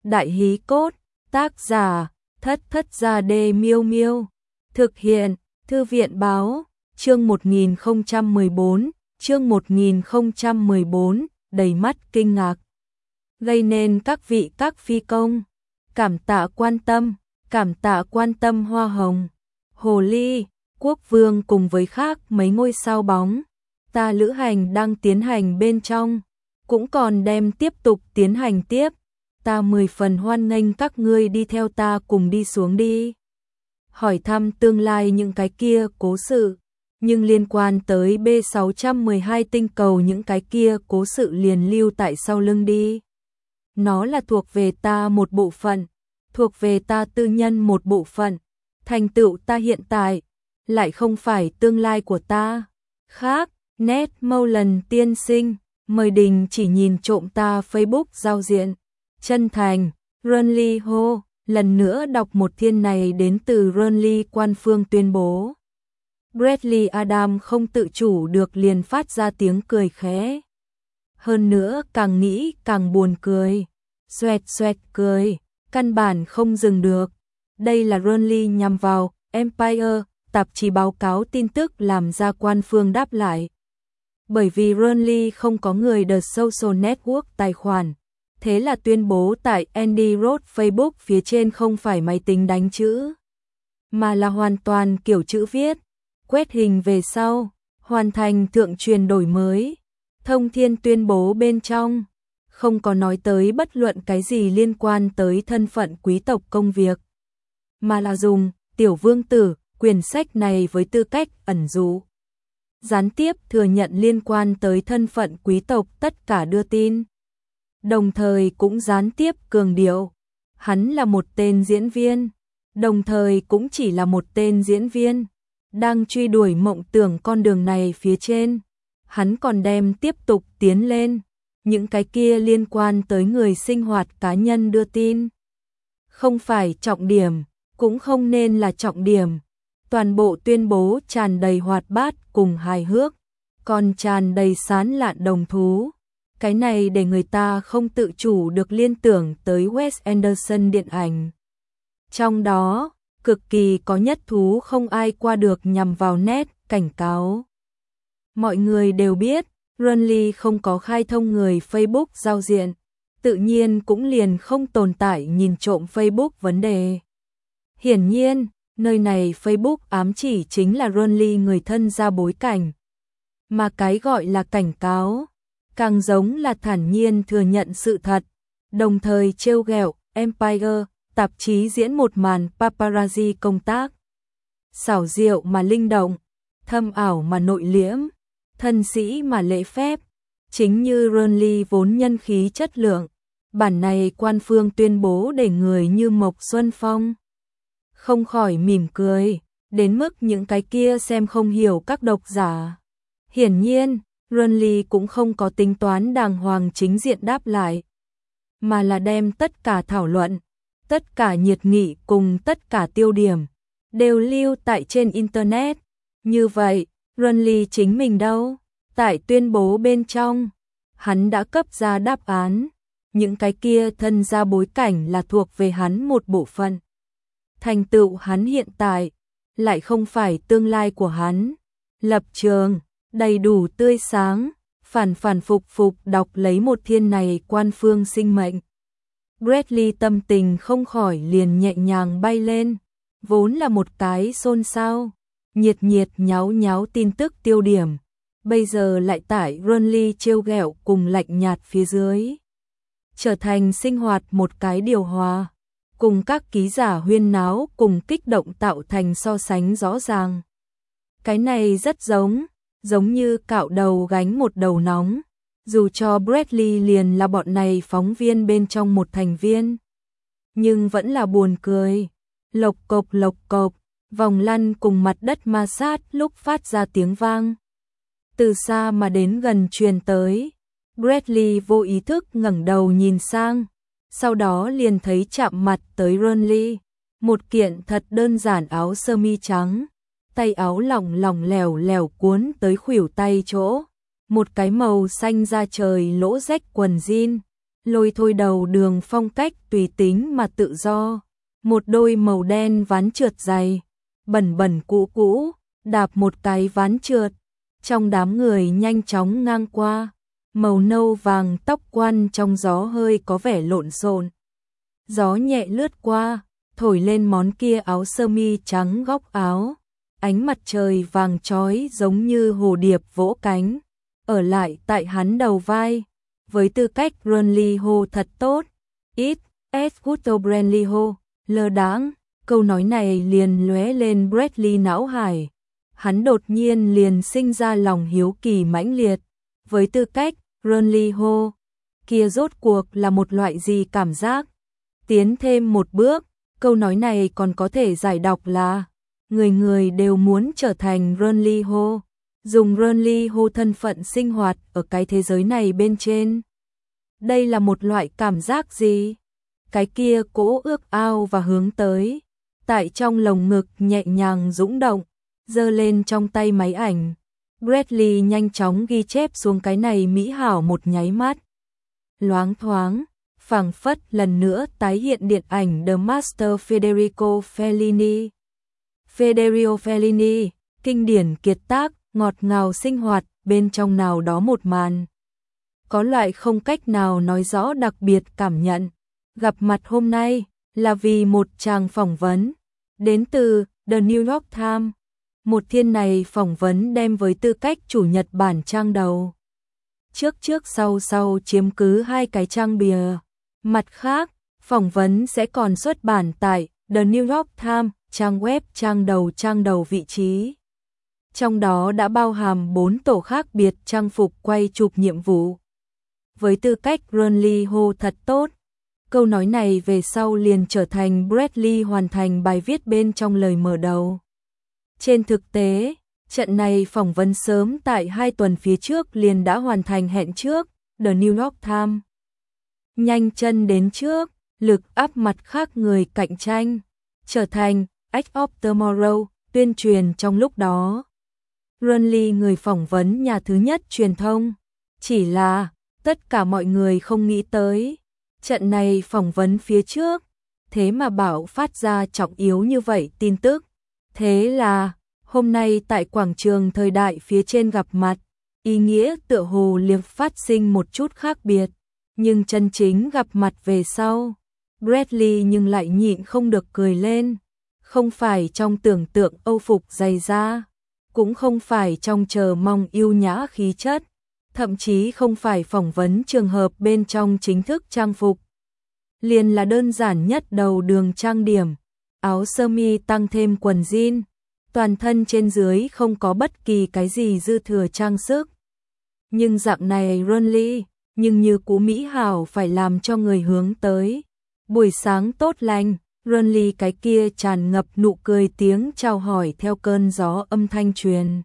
Đại hí cốt, tác giả, Thất Thất Gia Đê Miêu Miêu. Thực hiện, Thư viện báo, chương 1014, chương 1014, đầy mắt kinh ngạc. Gây nên các vị các phi công. Cảm tạ quan tâm hoa hồng. Hồ ly, quốc vương cùng với khác mấy ngôi sao bóng. Ta lữ hành đang tiến hành bên trong, cũng còn đem tiếp tục tiến hành tiếp. Ta 10 phần hoan nghênh các ngươi đi theo ta cùng đi xuống đi. Hỏi thăm tương lai những cái kia cố sự, nhưng liên quan tới B612 tinh cầu những cái kia cố sự liền lưu tại sau lưng đi. Nó là thuộc về ta một bộ phận, thuộc về ta tư nhân một bộ phận, thành tựu ta hiện tại, lại không phải tương lai của ta. Khác, Ned Mullen tiên sinh, mời đình chỉ nhìn trộm ta Facebook giao diện. Chân thành, Renly Ho, lần nữa đọc một thiên này đến từ Renly quan phương tuyên bố. Bradley Adam không tự chủ được liền phát ra tiếng cười khẽ. Hơn nữa càng nghĩ càng buồn cười. Xoẹt xoẹt cười, căn bản không dừng được. Đây là Renly nhằm vào Empire, tạp chí báo cáo tin tức làm ra quan phương đáp lại. Bởi vì Renly không có người The Social Network tài khoản. Thế là tuyên bố tại Andy Road Facebook phía trên không phải máy tính đánh chữ, mà là hoàn toàn kiểu chữ viết, quét hình về sau, hoàn thành thượng truyền đổi mới. Thông thiên tuyên bố bên trong, không có nói tới bất luận cái gì liên quan tới thân phận quý tộc công việc, mà là dùng tiểu vương tử, quyển sách này với tư cách ẩn dụ. Gián tiếp thừa nhận liên quan tới thân phận quý tộc tất cả đưa tin. Đồng thời cũng gián tiếp cường điệu, hắn là một tên diễn viên, đồng thời cũng chỉ là một tên diễn viên, đang truy đuổi mộng tưởng con đường này phía trên, hắn còn đem tiếp tục tiến lên, những cái kia liên quan tới người sinh hoạt cá nhân đưa tin. Không phải trọng điểm, cũng không nên là trọng điểm, toàn bộ tuyên bố tràn đầy hoạt bát cùng hài hước, còn tràn đầy sán lạn đồng thú. Cái này để người ta không tự chủ được liên tưởng tới Wes Anderson điện ảnh. Trong đó, cực kỳ có nhất thú không ai qua được nhằm vào Ned, cảnh cáo. Mọi người đều biết, Renly không có khai thông người Facebook giao diện, tự nhiên cũng liền không tồn tại nhìn trộm Facebook vấn đề. Hiển nhiên, nơi này Facebook ám chỉ chính là Renly người thân ra bối cảnh. Mà cái gọi là cảnh cáo, càng giống là thản nhiên thừa nhận sự thật, đồng thời trêu ghẹo Empire, tạp chí diễn một màn paparazzi công tác. Xảo diệu mà linh động, thâm ảo mà nội liễm, thân sĩ mà lễ phép, chính như Renly vốn nhân khí chất lượng, bản này quan phương tuyên bố để người như Mộc Xuân Phong không khỏi mỉm cười, đến mức những cái kia xem không hiểu các độc giả. Hiển nhiên, Renly cũng không có tính toán đàng hoàng chính diện đáp lại, mà là đem tất cả thảo luận, tất cả nhiệt nghị cùng tất cả tiêu điểm đều lưu tại trên Internet. Như vậy, Renly chính mình đâu? Tại tuyên bố bên trong, hắn đã cấp ra đáp án, những cái kia thân ra bối cảnh là thuộc về hắn một bộ phận. Thành tựu hắn hiện tại, lại không phải tương lai của hắn. Lập trường đầy đủ tươi sáng, phản phục đọc lấy một thiên này quan phương sinh mệnh. Bradley tâm tình không khỏi liền nhẹ nhàng bay lên, vốn là một cái xôn xao, nhiệt nháo tin tức tiêu điểm, bây giờ lại tải Renly trêu ghẹo cùng lạnh nhạt phía dưới, trở thành sinh hoạt một cái điều hòa, cùng các ký giả huyên náo cùng kích động tạo thành so sánh rõ ràng. Cái này rất giống như cạo đầu gánh một đầu nóng, dù cho Bradley liền là bọn này phóng viên bên trong một thành viên, nhưng vẫn là buồn cười. Lộc cộc, vòng lăn cùng mặt đất ma sát lúc phát ra tiếng vang. Từ xa mà đến gần truyền tới, Bradley vô ý thức ngẩng đầu nhìn sang, sau đó liền thấy chạm mặt tới Renly, một kiện thật đơn giản áo sơ mi trắng. Tay áo lỏng lẻo cuốn tới khuỷu tay chỗ, một cái màu xanh da trời lỗ rách quần jean, lôi thôi đầu đường phong cách tùy tính mà tự do, một đôi màu đen ván trượt dày, bẩn bẩn cũ cũ, đạp một cái ván trượt, trong đám người nhanh chóng ngang qua, màu nâu vàng tóc quăn trong gió hơi có vẻ lộn xộn. Gió nhẹ lướt qua, thổi lên món kia áo sơ mi trắng góc áo, ánh mặt trời vàng chói giống như hồ điệp vỗ cánh, ở lại tại hắn đầu vai. Với tư cách Bradley Ho thật tốt, ít, as good to Bradley Ho, lơ đãng, câu nói này liền lóe lên Bradley não hải. Hắn đột nhiên liền sinh ra lòng hiếu kỳ mãnh liệt, với tư cách Bradley Ho, kia rốt cuộc là một loại gì cảm giác. Tiến thêm một bước, câu nói này còn có thể giải đọc là người người đều muốn trở thành Bradley Ho, dùng Bradley Ho thân phận sinh hoạt ở cái thế giới này bên trên. Đây là một loại cảm giác gì? Cái kia cỗ ước ao và hướng tới, tại trong lồng ngực nhẹ nhàng dũng động, giơ lên trong tay máy ảnh. Bradley nhanh chóng ghi chép xuống cái này mỹ hảo một nháy mắt. Loáng thoáng, phảng phất lần nữa tái hiện điện ảnh The Master Federico Fellini. Federico Fellini, kinh điển kiệt tác, ngọt ngào sinh hoạt, bên trong nào đó một màn. Có loại không cách nào nói rõ đặc biệt cảm nhận. Gặp mặt hôm nay là vì một tràng phỏng vấn đến từ The New York Times. Một thiên này phỏng vấn đem với tư cách chủ nhật bản trang đầu. Trước sau chiếm cứ 2 cái trang bìa. Mặt khác, phỏng vấn sẽ còn xuất bản tại The New York Times, trang web trang đầu vị trí. Trong đó đã bao hàm 4 tổ khác biệt trang phục quay chụp nhiệm vụ. Với tư cách Bradley Ho thật tốt, câu nói này về sau liền trở thành Bradley hoàn thành bài viết bên trong lời mở đầu. Trên thực tế, trận này phỏng vấn sớm tại 2 tuần phía trước liền đã hoàn thành hẹn trước, The New York Times. Nhanh chân đến trước, lực áp mặt khác người cạnh tranh, trở thành Act of Tomorrow, tuyên truyền trong lúc đó. Bradley người phỏng vấn nhà thứ nhất truyền thông, chỉ là tất cả mọi người không nghĩ tới. Trận này phỏng vấn phía trước, thế mà bảo phát ra trọng yếu như vậy tin tức. Thế là, hôm nay tại quảng trường thời đại phía trên gặp mặt, ý nghĩa tựa hồ liệp phát sinh một chút khác biệt. Nhưng chân chính gặp mặt về sau, Bradley nhưng lại nhịn không được cười lên. Không phải trong tưởng tượng âu phục dày da, cũng không phải trong chờ mong yêu nhã khí chất, thậm chí không phải phỏng vấn trường hợp bên trong chính thức trang phục. Liền là đơn giản nhất đầu đường trang điểm, áo sơ mi tăng thêm quần jean, toàn thân trên dưới không có bất kỳ cái gì dư thừa trang sức. Nhưng dạng này Bradley, nhưng như cú mỹ hảo phải làm cho người hướng tới. Buổi sáng tốt lành, Bradley cái kia tràn ngập nụ cười tiếng chào hỏi theo cơn gió âm thanh truyền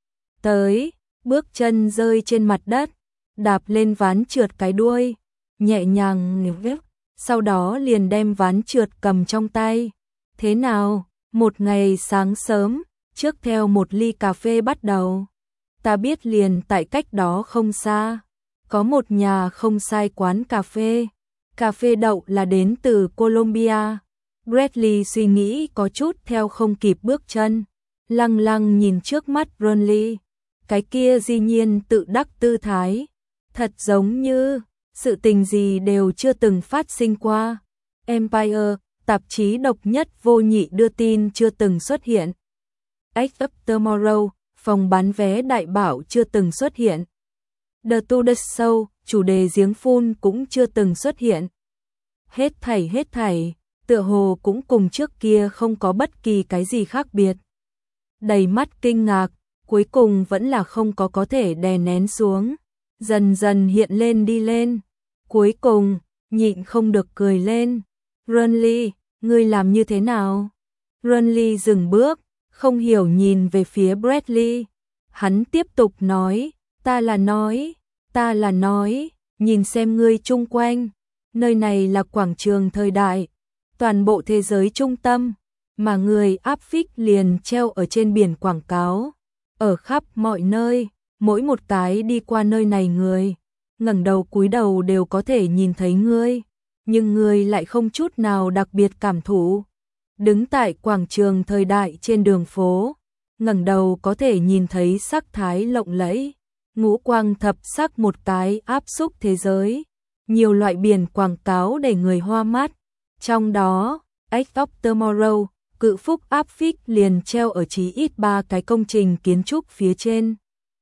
tới, bước chân rơi trên mặt đất, đạp lên ván trượt cái đuôi, nhẹ nhàng nhấc, sau đó liền đem ván trượt cầm trong tay. Thế nào, một ngày sáng sớm, trước theo một ly cà phê bắt đầu. Ta biết liền tại cách đó không xa, có một nhà không sai quán cà phê đậu là đến từ Colombia. Bradley suy nghĩ có chút theo không kịp bước chân, lăng lăng nhìn trước mắt Bradley, cái kia dĩ nhiên tự đắc tư thái, thật giống như sự tình gì đều chưa từng phát sinh qua. Empire, tạp chí độc nhất vô nhị đưa tin chưa từng xuất hiện. Act of Tomorrow, phòng bán vé đại bảo chưa từng xuất hiện. The Today Show, chủ đề giếng phun cũng chưa từng xuất hiện. Hết thảy, tựa hồ cũng cùng trước kia không có bất kỳ cái gì khác biệt. Đầy mắt kinh ngạc, cuối cùng vẫn là không có thể đè nén xuống, dần dần hiện lên đi lên. Cuối cùng, nhịn không được cười lên. Bradley, ngươi làm như thế nào? Bradley dừng bước, không hiểu nhìn về phía Bradley. Hắn tiếp tục nói, ta là nói, nhìn xem ngươi chung quanh. Nơi này là quảng trường thời đại, toàn bộ thế giới trung tâm, mà người áp phích liền treo ở trên biển quảng cáo, ở khắp mọi nơi, mỗi một cái đi qua nơi này người, ngẩng đầu cúi đầu đều có thể nhìn thấy ngươi, nhưng ngươi lại không chút nào đặc biệt cảm thụ. Đứng tại quảng trường thời đại trên đường phố, ngẩng đầu có thể nhìn thấy sắc thái lộng lẫy, ngũ quang thập sắc một cái áp xúc thế giới, nhiều loại biển quảng cáo để người hoa mắt, trong đó, Edge of Tomorrow, cự phúc áp phích liền treo ở chí ít 3 cái công trình kiến trúc phía trên.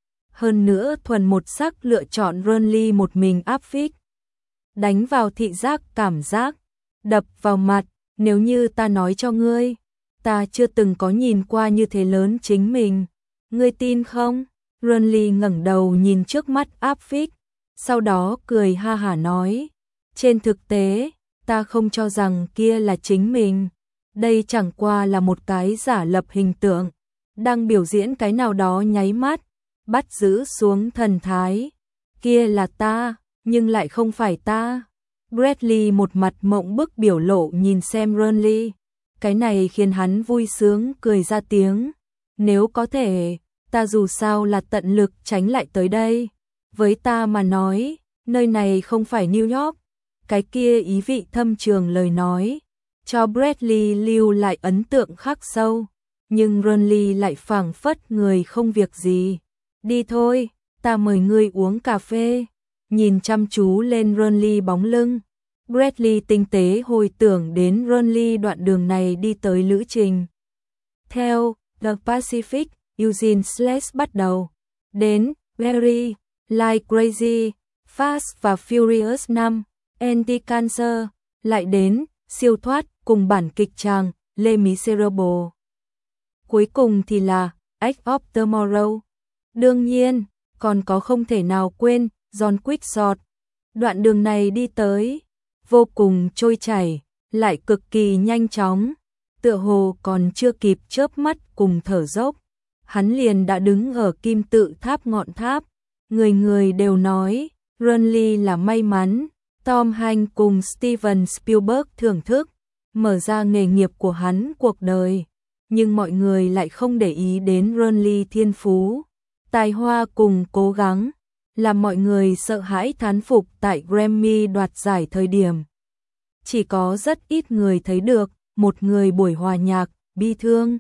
Hơn nữa thuần một sắc lựa chọn Burnley một mình áp phích. Đánh vào thị giác cảm giác, đập vào mặt, nếu như ta nói cho ngươi, ta chưa từng có nhìn qua như thế lớn chính mình, ngươi tin không? Burnley ngẩng đầu nhìn trước mắt áp phích, sau đó cười ha hả nói, trên thực tế, ta không cho rằng kia là chính mình, đây chẳng qua là một cái giả lập hình tượng, đang biểu diễn cái nào đó nháy mắt, bắt giữ xuống thần thái, kia là ta, nhưng lại không phải ta. Bradley một mặt mộng bức biểu lộ nhìn xem Burnley, cái này khiến hắn vui sướng cười ra tiếng, nếu có thể, ta dù sao là tận lực tránh lại tới đây, với ta mà nói, nơi này không phải New York, cái kia ý vị thâm trường lời nói, cho Bradley lưu lại ấn tượng khắc sâu, nhưng Burnley lại phảng phất người không việc gì, đi thôi, ta mời ngươi uống cà phê. Nhìn chăm chú lên Burnley bóng lưng, Bradley tinh tế hồi tưởng đến Burnley đoạn đường này đi tới lữ trình. Theo The Pacific, Eugene Sless bắt đầu, đến Very, Like Crazy, Fast và Furious 5, Anti-Cancer, lại đến siêu thoát cùng bản kịch tràng Les Miserables. Cuối cùng thì là Edge of Tomorrow. Đương nhiên, còn có không thể nào quên John Quickshot. Đoạn đường này đi tới, vô cùng trôi chảy, lại cực kỳ nhanh chóng, tựa hồ còn chưa kịp chớp mắt cùng thở dốc. Hắn liền đã đứng ở kim tự tháp ngọn tháp, người người đều nói, Burnley là may mắn, Tom Hanks cùng Steven Spielberg thưởng thức, mở ra nghề nghiệp của hắn cuộc đời, nhưng mọi người lại không để ý đến Burnley thiên phú, tài hoa cùng cố gắng, làm mọi người sợ hãi thán phục tại Grammy đoạt giải thời điểm. Chỉ có rất ít người thấy được, một người buổi hòa nhạc, bi thương.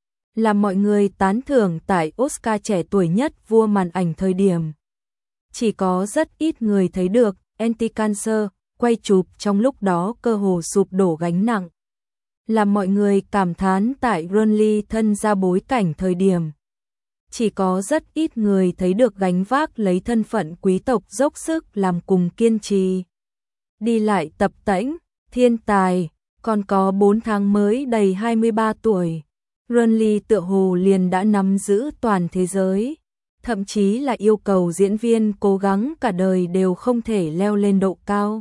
Làm mọi người tán thưởng tại Oscar trẻ tuổi nhất vua màn ảnh thời điểm. Chỉ có rất ít người thấy được, Anti-Cancer, quay chụp trong lúc đó cơ hồ sụp đổ gánh nặng. Làm mọi người cảm thán tại Burnley thân ra bối cảnh thời điểm. Chỉ có rất ít người thấy được gánh vác lấy thân phận quý tộc dốc sức làm cùng kiên trì. Đi lại tập tễnh, thiên tài, còn có 4 tháng mới đầy 23 tuổi. Burnley tựa hồ liền đã nắm giữ toàn thế giới, thậm chí là yêu cầu diễn viên cố gắng cả đời đều không thể leo lên độ cao.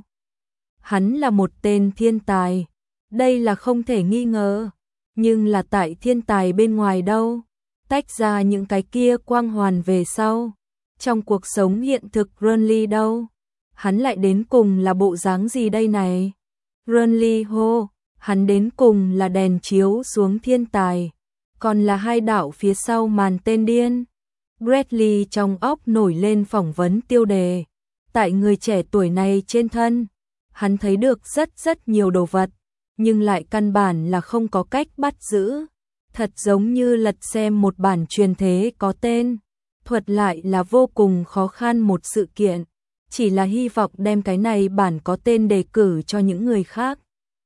Hắn là một tên thiên tài, đây là không thể nghi ngờ, nhưng là tại thiên tài bên ngoài đâu, tách ra những cái kia quang hoàn về sau. Trong cuộc sống hiện thực Burnley đâu, hắn lại đến cùng là bộ dáng gì đây này? Burnley hô, hắn đến cùng là đèn chiếu xuống thiên tài, còn là hai đạo phía sau màn tên điên. Bradley trong óc nổi lên phỏng vấn tiêu đề. Tại người trẻ tuổi này trên thân, hắn thấy được rất nhiều đồ vật, nhưng lại căn bản là không có cách bắt giữ. Thật giống như lật xem một bản truyền thế có tên, thuật lại là vô cùng khó khăn một sự kiện, chỉ là hy vọng đem cái này bản có tên đề cử cho những người khác.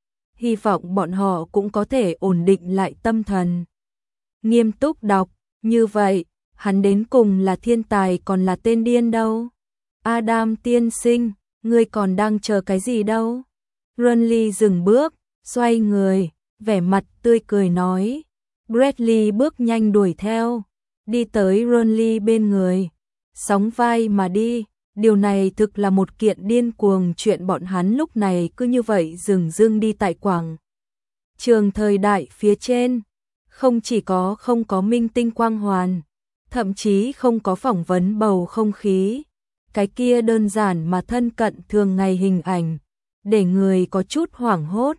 Hy vọng bọn họ cũng có thể ổn định lại tâm thần. Nghiêm túc đọc, như vậy, hắn đến cùng là thiên tài còn là tên điên đâu? Adam tiên sinh, ngươi còn đang chờ cái gì đâu? Burnley dừng bước, xoay người, vẻ mặt tươi cười nói. Bradley bước nhanh đuổi theo, đi tới Burnley bên người, sóng vai mà đi. Điều này thực là một kiện điên cuồng chuyện, bọn hắn lúc này cứ như vậy dừng dưng đi tại quảng trường thời đại phía trên, không chỉ có không có minh tinh quang hoàn, thậm chí không có phỏng vấn bầu không khí, cái kia đơn giản mà thân cận thường ngày hình ảnh, để người có chút hoảng hốt.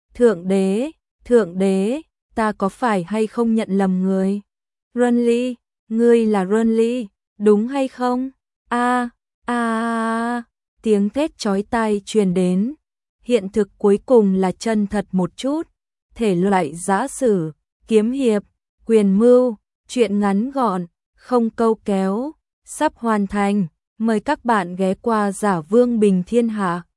Thượng đế, ta có phải hay không nhận lầm người? Burnley, ngươi là Burnley, đúng hay không? A, tiếng thét chói tai truyền đến. Hiện thực cuối cùng là chân thật một chút. Thể loại giã sử, kiếm hiệp, quyền mưu, truyện ngắn gọn, không câu kéo, sắp hoàn thành. Mời các bạn ghé qua Giả Vương Bình Thiên Hạ.